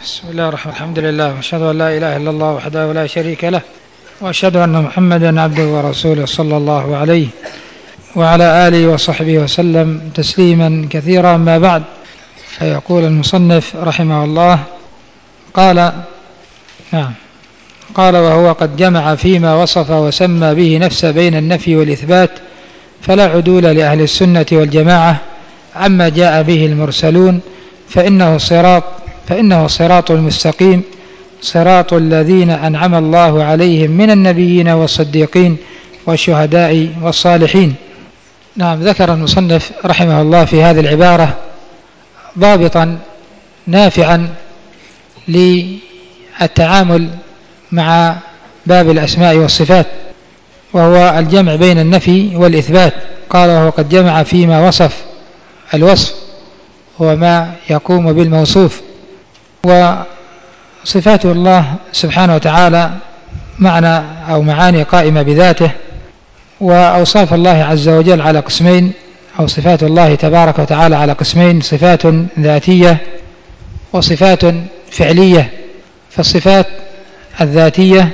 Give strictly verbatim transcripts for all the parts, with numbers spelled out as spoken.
بسم الله الرحمن الرحيم. الحمد لله وأشهد أن لا إله إلا الله وحده لا شريك له، وأشهد أن محمدا عبده ورسوله صلى الله عليه وعلى آله وصحبه وسلم تسليما كثيرا. ما بعد، فيقول المصنف رحمه الله قال نعم قال وهو قد جمع فيما وصف وسمى به نفسه بين النفي والإثبات، فلا عدول لأهل السنة والجماعة عما جاء به المرسلون، فإنه صراط فإنه صراط المستقيم، صراط الذين أنعم الله عليهم من النبيين والصديقين والشهداء والصالحين. نعم، ذكر المصنف رحمه الله في هذه العبارة ضابطا نافعا للتعامل مع باب الأسماء والصفات، وهو الجمع بين النفي والإثبات. قال وهو قد جمع فيما وصف، الوصف هو ما يقوم بالموصوف، وصفات الله سبحانه وتعالى معنى أو معاني قائمة بذاته، وأوصاف الله عز وجل على قسمين، أو صفات الله تبارك وتعالى على قسمين: صفات ذاتية وصفات فعلية. فالصفات الذاتية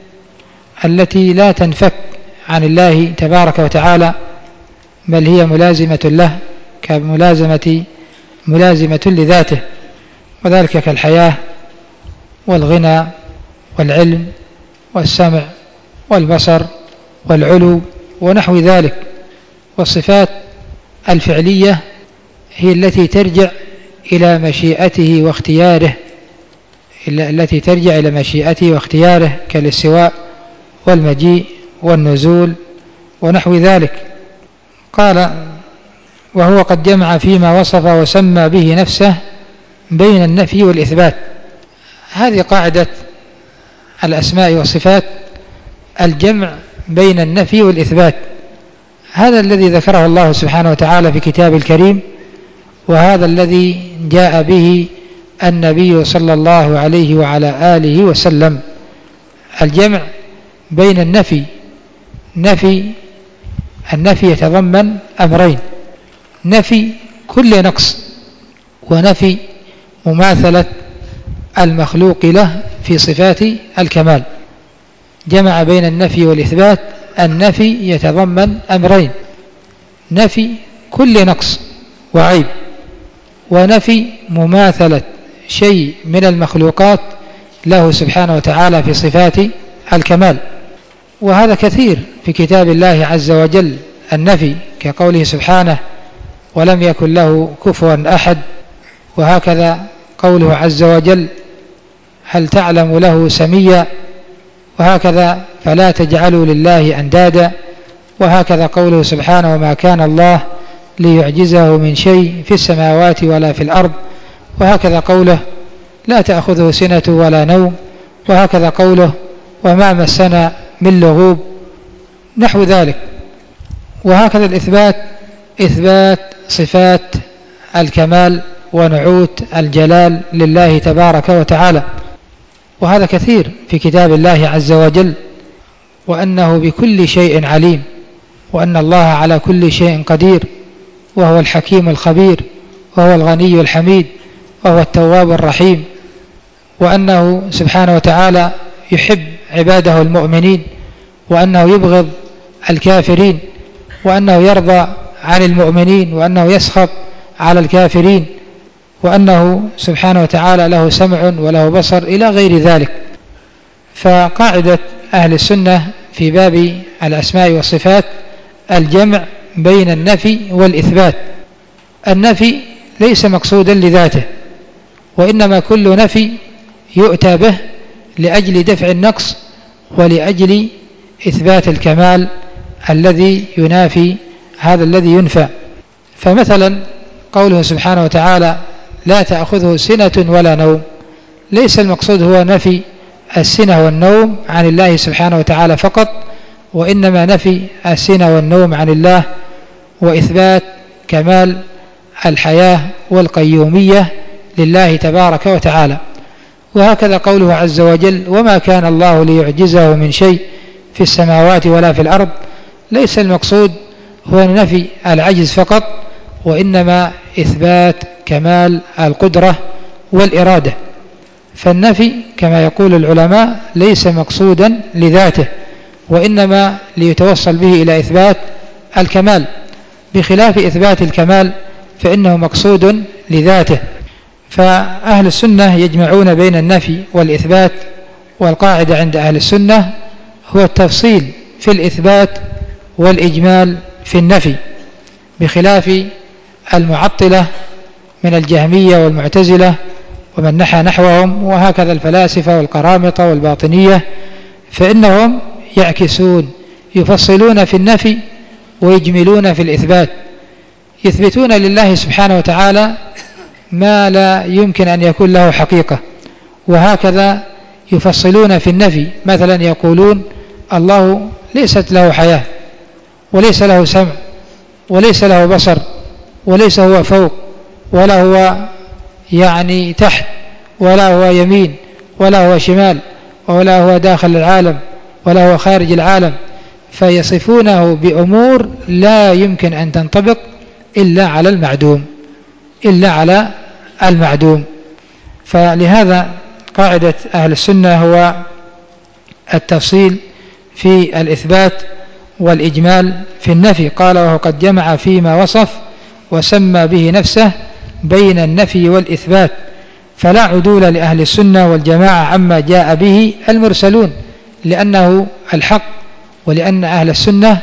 التي لا تنفك عن الله تبارك وتعالى، بل هي ملازمة له كملازمة ملازمة لذاته، وذلك كالحياة والغنى والعلم والسمع والبصر والعلو ونحو ذلك. والصفات الفعلية هي التي ترجع إلى مشيئته واختياره التي ترجع إلى مشيئته واختياره كالاستواء والمجيء والنزول ونحو ذلك. قال وهو قد جمع فيما وصف وسمى به نفسه بين النفي والإثبات. هذه قاعدة الأسماء والصفات، الجمع بين النفي والإثبات. هذا الذي ذكره الله سبحانه وتعالى في كتاب الكريم، وهذا الذي جاء به النبي صلى الله عليه وعلى آله وسلم. الجمع بين النفي نفي النفي يتضمن أمرين: نفي كل نقص، ونفي مماثلة المخلوق له في صفات الكمال. جمع بين النفي والإثبات. النفي يتضمن أمرين: نفي كل نقص وعيب، ونفي مماثلة شيء من المخلوقات له سبحانه وتعالى في صفات الكمال. وهذا كثير في كتاب الله عز وجل النفي، كقوله سبحانه: ولم يكن له كفوا أحد. وهكذا قوله عز وجل: هل تعلم له سميا. وهكذا: فلا تجعلوا لله أندادا. وهكذا قوله سبحانه: وما كان الله ليعجزه من شيء في السماوات ولا في الأرض. وهكذا قوله: لا تأخذه سنة ولا نوم. وهكذا قوله: وما مسنا من لغوب، نحو ذلك. وهكذا الإثبات، إثبات صفات الكمال ونعوت الجلال لله تبارك وتعالى، وهذا كثير في كتاب الله عز وجل. وأنه بكل شيء عليم، وأن الله على كل شيء قدير، وهو الحكيم الخبير، وهو الغني الحميد، وهو التواب الرحيم. وأنه سبحانه وتعالى يحب عباده المؤمنين، وأنه يبغض الكافرين، وأنه يرضى عن المؤمنين، وأنه يسخط على الكافرين، وأنه سبحانه وتعالى له سمع وله بصر إلى غير ذلك. فقاعدة أهل السنة في باب الأسماء والصفات الجمع بين النفي والإثبات. النفي ليس مقصودا لذاته، وإنما كل نفي يؤتى به لأجل دفع النقص ولأجل إثبات الكمال الذي ينافي هذا الذي ينفى. فمثلا قوله سبحانه وتعالى: لا تأخذه سنة ولا نوم، ليس المقصود هو نفي السنة والنوم عن الله سبحانه وتعالى فقط، وإنما نفي السنة والنوم عن الله، وإثبات كمال الحياة والقيومية لله تبارك وتعالى. وهكذا قوله عز وجل: وما كان الله ليعجزه من شيء في السماوات ولا في الأرض، ليس المقصود هو نفي العجز فقط، وإنما إثبات كمال القدرة والإرادة. فالنفي كما يقول العلماء ليس مقصودا لذاته، وإنما ليتوصل به إلى إثبات الكمال، بخلاف إثبات الكمال فإنه مقصود لذاته. فأهل السنة يجمعون بين النفي والإثبات، والقاعدة عند أهل السنة هو التفصيل في الإثبات والإجمال في النفي، بخلاف المعطلة من الجهمية والمعتزلة ومن نحى نحوهم، وهكذا الفلاسفة والقرامطة والباطنية، فإنهم يعكسون، يفصلون في النفي ويجملون في الإثبات، يثبتون لله سبحانه وتعالى ما لا يمكن أن يكون له حقيقة، وهكذا يفصلون في النفي. مثلا يقولون الله ليست له حياة، وليس له سمع، وليس له بصر، وليس هو فوق، ولا هو يعني تحت، ولا هو يمين، ولا هو شمال، ولا هو داخل العالم، ولا هو خارج العالم، فيصفونه بأمور لا يمكن أن تنطبق إلا على المعدوم، إلا على المعدوم. فلهذا قاعدة أهل السنة هو التفصيل في الإثبات والإجمال في النفي. قال وهو قد جمع فيما وصف وسمى به نفسه بين النفي والإثبات، فلا عدول لأهل السنة والجماعة عما جاء به المرسلون، لأنه الحق، ولأن أهل السنة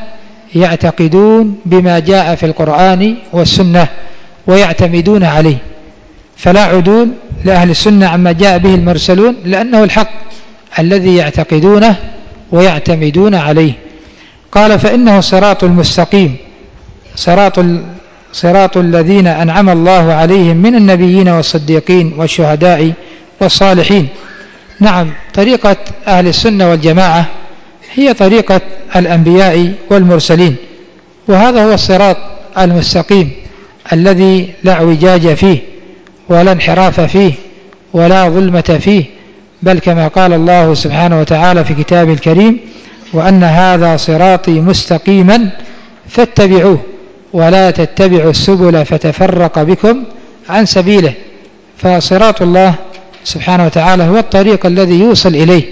يعتقدون بما جاء في القرآن والسنة ويعتمدون عليه، فلا عدول لأهل السنة عما جاء به المرسلون، لأنه الحق الذي يعتقدونه ويعتمدون عليه. قال فإنه صراط المستقيم، صراط صراط الذين أنعم الله عليهم من النبيين والصديقين والشهداء والصالحين. نعم، طريقة أهل السنة والجماعة هي طريقة الأنبياء والمرسلين، وهذا هو الصراط المستقيم الذي لا اعوجاج فيه ولا انحراف فيه ولا ظلمة فيه، بل كما قال الله سبحانه وتعالى في كتابه الكريم وأن هذا صراطي مستقيما فاتبعوه ولا تتبعوا السبل فتفرق بكم عن سبيله. فصراط الله سبحانه وتعالى هو الطريق الذي يوصل إليه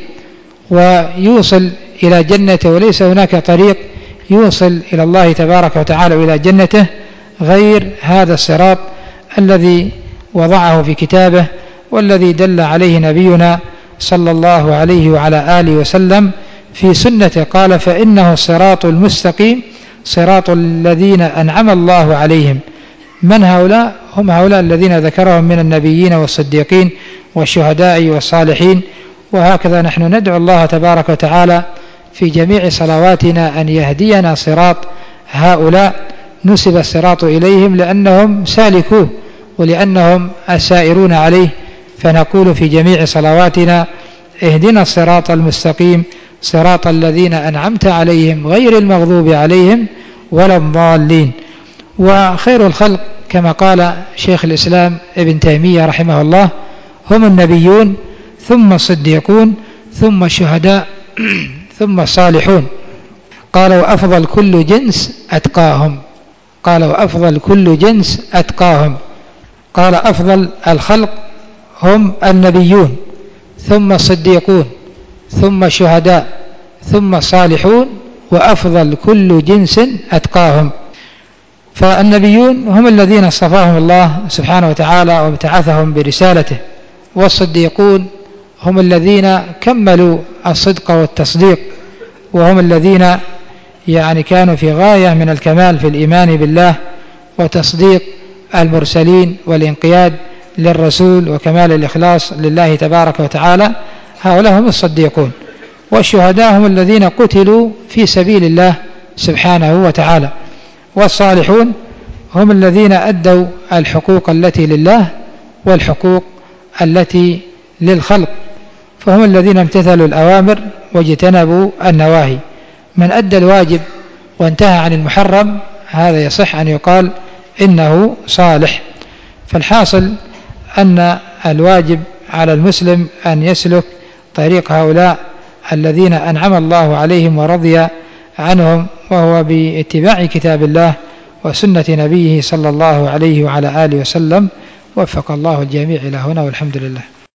ويوصل إلى جنته، وليس هناك طريق يوصل إلى الله تبارك وتعالى وإلى جنته غير هذا الصراط الذي وضعه في كتابه والذي دل عليه نبينا صلى الله عليه وعلى آله وسلم في سنته. قال فإنه الصراط المستقيم صراط الذين أنعم الله عليهم. من هؤلاء؟ هم هؤلاء الذين ذكرهم من النبيين والصديقين والشهداء والصالحين. وهكذا نحن ندعو الله تبارك وتعالى في جميع صلواتنا أن يهدينا صراط هؤلاء، نسب الصراط إليهم لأنهم سالكوه ولأنهم السائرون عليه، فنقول في جميع صلواتنا اهدنا الصراط المستقيم صراط الذين أنعمت عليهم غير المغضوب عليهم ولا الضالين. وخير الخلق كما قال شيخ الإسلام ابن تيمية رحمه الله هم النبيون ثم الصديقون ثم الشهداء ثم الصالحون. قال وأفضل كل جنس أتقاهم، قال وأفضل كل جنس أتقاهم. قال أفضل الخلق هم النبيون ثم الصديقون ثم الشهداء ثم الصالحون، وأفضل كل جنس أتقاهم. فالنبيون هم الذين اصطفاهم الله سبحانه وتعالى وابتعثهم برسالته، والصديقون هم الذين كملوا الصدق والتصديق، وهم الذين يعني كانوا في غاية من الكمال في الإيمان بالله وتصديق المرسلين والانقياد للرسول وكمال الإخلاص لله تبارك وتعالى. هؤلاء هم الصديقون. والشهداء هم الذين قتلوا في سبيل الله سبحانه وتعالى. والصالحون هم الذين أدوا الحقوق التي لله والحقوق التي للخلق، فهم الذين امتثلوا الأوامر واجتنبوا النواهي. من أدى الواجب وانتهى عن المحرم هذا يصح أن يقال إنه صالح. فالحاصل أن الواجب على المسلم أن يسلك طريق هؤلاء الذين أنعم الله عليهم ورضي عنهم، وهو باتباع كتاب الله وسنة نبيه صلى الله عليه وعلى آله وسلم. وفق الله الجميع إلى هنا والحمد لله.